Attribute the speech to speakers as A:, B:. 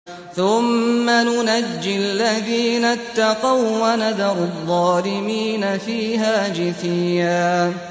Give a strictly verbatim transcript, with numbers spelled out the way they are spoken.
A: ثُمَّ نُنَجِّي الَّذِينَ اتَّقَوا وَّنَذَرُ الظَّالِمِينَ فِيهَا جِثِيًّا